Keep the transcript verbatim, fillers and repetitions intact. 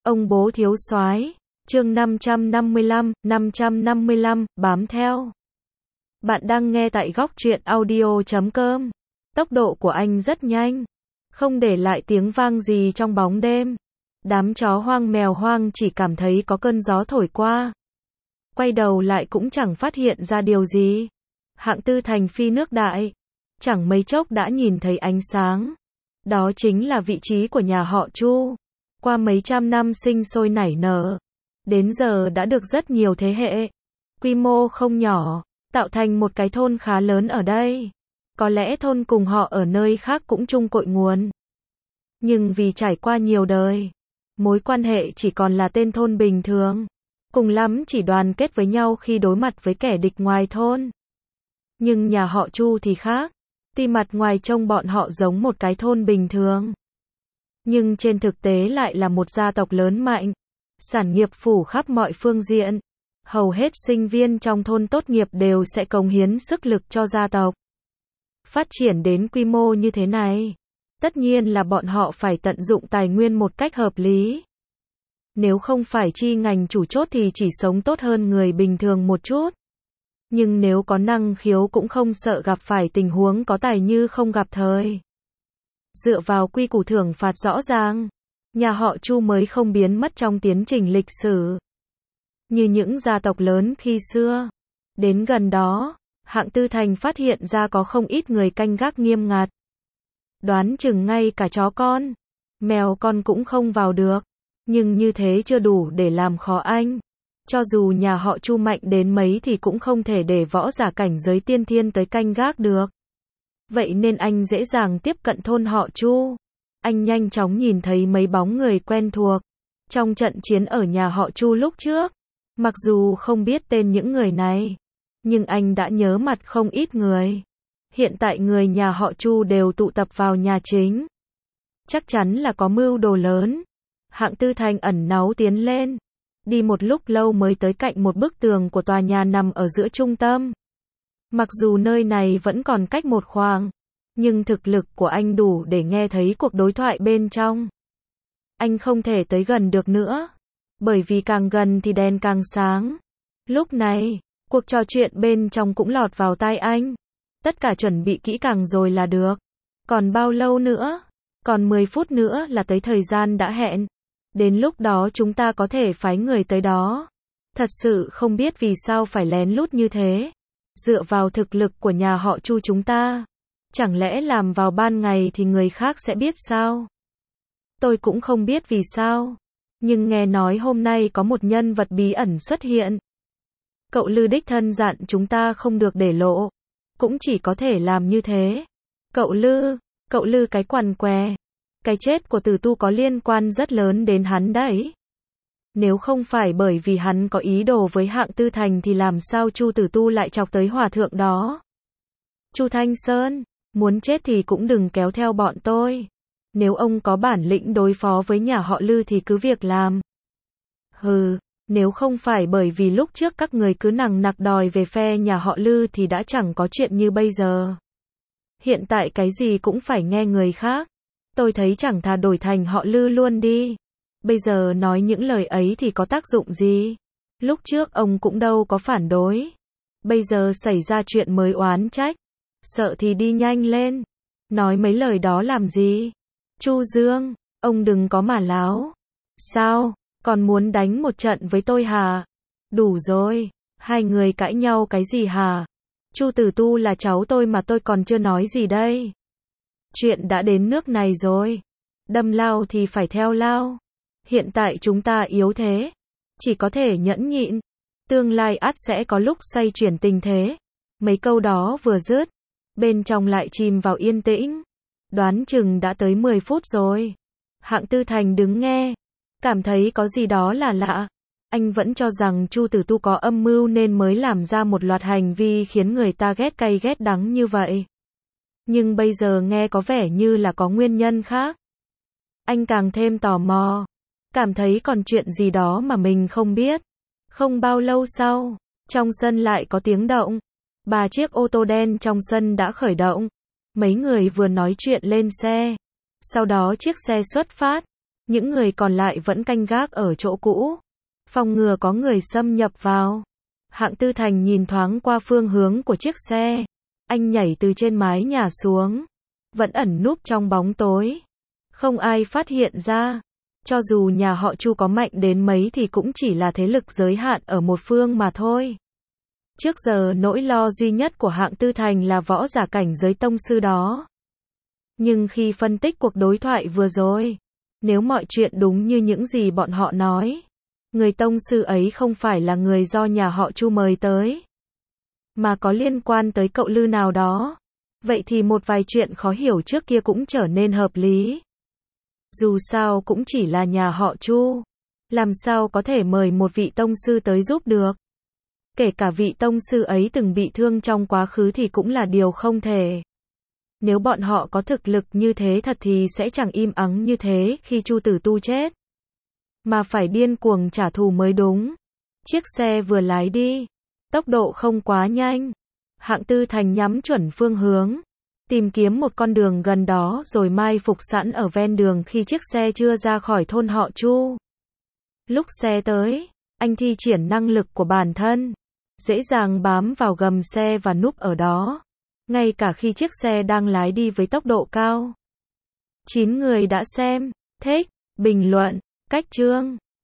Ông bố thiếu soái, chương năm trăm năm mươi lăm, năm trăm năm mươi lăm, bám theo. Bạn đang nghe tại góc truyện audio chấm com. Tốc độ của anh rất nhanh, không để lại tiếng vang gì trong bóng đêm. Đám chó hoang mèo hoang chỉ cảm thấy có cơn gió thổi qua. Quay đầu lại cũng chẳng phát hiện ra điều gì. Hạng Tư Thành phi nước đại, chẳng mấy chốc đã nhìn thấy ánh sáng. Đó chính là vị trí của nhà họ Chu. Qua mấy trăm năm sinh sôi nảy nở, đến giờ đã được rất nhiều thế hệ, quy mô không nhỏ, tạo thành một cái thôn khá lớn ở đây. Có lẽ thôn cùng họ ở nơi khác cũng chung cội nguồn. Nhưng vì trải qua nhiều đời, mối quan hệ chỉ còn là tên thôn bình thường. Cùng lắm chỉ đoàn kết với nhau khi đối mặt với kẻ địch ngoài thôn. Nhưng nhà họ Chu thì khác. Tuy mặt ngoài trông bọn họ giống một cái thôn bình thường, nhưng trên thực tế lại là một gia tộc lớn mạnh, sản nghiệp phủ khắp mọi phương diện. Hầu hết sinh viên trong thôn tốt nghiệp đều sẽ cống hiến sức lực cho gia tộc. Phát triển đến quy mô như thế này, tất nhiên là bọn họ phải tận dụng tài nguyên một cách hợp lý. Nếu không phải chi ngành chủ chốt thì chỉ sống tốt hơn người bình thường một chút. Nhưng nếu có năng khiếu cũng không sợ gặp phải tình huống có tài như không gặp thời. Dựa vào quy củ thưởng phạt rõ ràng, nhà họ Chu mới không biến mất trong tiến trình lịch sử như những gia tộc lớn khi xưa. Đến gần đó, Hạng Tư Thành phát hiện ra có không ít người canh gác nghiêm ngặt. Đoán chừng ngay cả chó con, mèo con cũng không vào được. Nhưng như thế chưa đủ để làm khó anh. Cho dù nhà họ Chu mạnh đến mấy thì cũng không thể để võ giả cảnh giới tiên thiên tới canh gác được. Vậy nên anh dễ dàng tiếp cận thôn họ Chu. Anh nhanh chóng nhìn thấy mấy bóng người quen thuộc trong trận chiến ở nhà họ Chu lúc trước. Mặc dù không biết tên những người này, nhưng anh đã nhớ mặt không ít người. Hiện tại người nhà họ Chu đều tụ tập vào nhà chính. Chắc chắn là có mưu đồ lớn. Hạng Tư Thành ẩn náu tiến lên, đi một lúc lâu mới tới cạnh một bức tường của tòa nhà nằm ở giữa trung tâm. Mặc dù nơi này vẫn còn cách một khoảng, nhưng thực lực của anh đủ để nghe thấy cuộc đối thoại bên trong. Anh không thể tới gần được nữa, bởi vì càng gần thì đèn càng sáng. Lúc này, cuộc trò chuyện bên trong cũng lọt vào tai anh. Tất cả chuẩn bị kỹ càng rồi là được. Còn bao lâu nữa? Còn mười phút nữa là tới thời gian đã hẹn. Đến lúc đó chúng ta có thể phái người tới đó. Thật sự không biết vì sao phải lén lút như thế. Dựa vào thực lực của nhà họ Chu chúng ta, chẳng lẽ làm vào ban ngày thì người khác sẽ biết sao? Tôi cũng không biết vì sao, nhưng nghe nói hôm nay có một nhân vật bí ẩn xuất hiện. Cậu Lư đích thân dặn chúng ta không được để lộ, cũng chỉ có thể làm như thế. Cậu Lư, cậu Lư cái quằn què. Cái chết của Tử Tu có liên quan rất lớn đến hắn đấy. Nếu không phải bởi vì hắn có ý đồ với Hạng Tư Thành thì làm sao Chu Tử Tu lại chọc tới hòa thượng đó? Chu Thanh Sơn, muốn chết thì cũng đừng kéo theo bọn tôi. Nếu ông có bản lĩnh đối phó với nhà họ Lư thì cứ việc làm. Hừ, nếu không phải bởi vì lúc trước các người cứ nằng nặc đòi về phe nhà họ Lư thì đã chẳng có chuyện như bây giờ. Hiện tại cái gì cũng phải nghe người khác. Tôi thấy chẳng thà đổi thành họ Lư luôn đi. Bây giờ nói những lời ấy thì có tác dụng gì? Lúc trước ông cũng đâu có phản đối. Bây giờ xảy ra chuyện mới oán trách. Sợ thì đi nhanh lên. Nói mấy lời đó làm gì? Chu Dương, ông đừng có mà láo. Sao? Còn muốn đánh một trận với tôi hả? Đủ rồi. Hai người cãi nhau cái gì hả? Chu Tử Tu là cháu tôi mà tôi còn chưa nói gì đây. Chuyện đã đến nước này rồi. Đâm lao thì phải theo lao. Hiện tại chúng ta yếu thế, chỉ có thể nhẫn nhịn. Tương lai ắt sẽ có lúc xoay chuyển tình thế. Mấy câu đó vừa dứt, bên trong lại chìm vào yên tĩnh. Đoán chừng đã tới mười phút rồi. Hạng Tư Thành đứng nghe, cảm thấy có gì đó là lạ. Anh vẫn cho rằng Chu Tử Tu có âm mưu nên mới làm ra một loạt hành vi khiến người ta ghét cay ghét đắng như vậy. Nhưng bây giờ nghe có vẻ như là có nguyên nhân khác. Anh càng thêm tò mò, cảm thấy còn chuyện gì đó mà mình không biết. Không bao lâu sau, trong sân lại có tiếng động. Ba chiếc ô tô đen trong sân đã khởi động. Mấy người vừa nói chuyện lên xe. Sau đó chiếc xe xuất phát. Những người còn lại vẫn canh gác ở chỗ cũ, phòng ngừa có người xâm nhập vào. Hạng Tư Thành nhìn thoáng qua phương hướng của chiếc xe. Anh nhảy từ trên mái nhà xuống, vẫn ẩn núp trong bóng tối. Không ai phát hiện ra. Cho dù nhà họ Chu có mạnh đến mấy thì cũng chỉ là thế lực giới hạn ở một phương mà thôi. Trước giờ nỗi lo duy nhất của Hạng Tư Thành là võ giả cảnh giới tông sư đó. Nhưng khi phân tích cuộc đối thoại vừa rồi, nếu mọi chuyện đúng như những gì bọn họ nói, người tông sư ấy không phải là người do nhà họ Chu mời tới, mà có liên quan tới cậu Lư nào đó. Vậy thì một vài chuyện khó hiểu trước kia cũng trở nên hợp lý. Dù sao cũng chỉ là nhà họ Chu, làm sao có thể mời một vị tông sư tới giúp được. Kể cả vị tông sư ấy từng bị thương trong quá khứ thì cũng là điều không thể. Nếu bọn họ có thực lực như thế thật thì sẽ chẳng im ắng như thế khi Chu Tử Tu chết, mà phải điên cuồng trả thù mới đúng. Chiếc xe vừa lái đi, tốc độ không quá nhanh. Hạng Tư Thành nhắm chuẩn phương hướng, tìm kiếm một con đường gần đó rồi mai phục sẵn ở ven đường khi chiếc xe chưa ra khỏi thôn họ Chu. Lúc xe tới, anh thi triển năng lực của bản thân, dễ dàng bám vào gầm xe và núp ở đó, ngay cả khi chiếc xe đang lái đi với tốc độ cao. chín người đã xem, thích, bình luận, cách chương.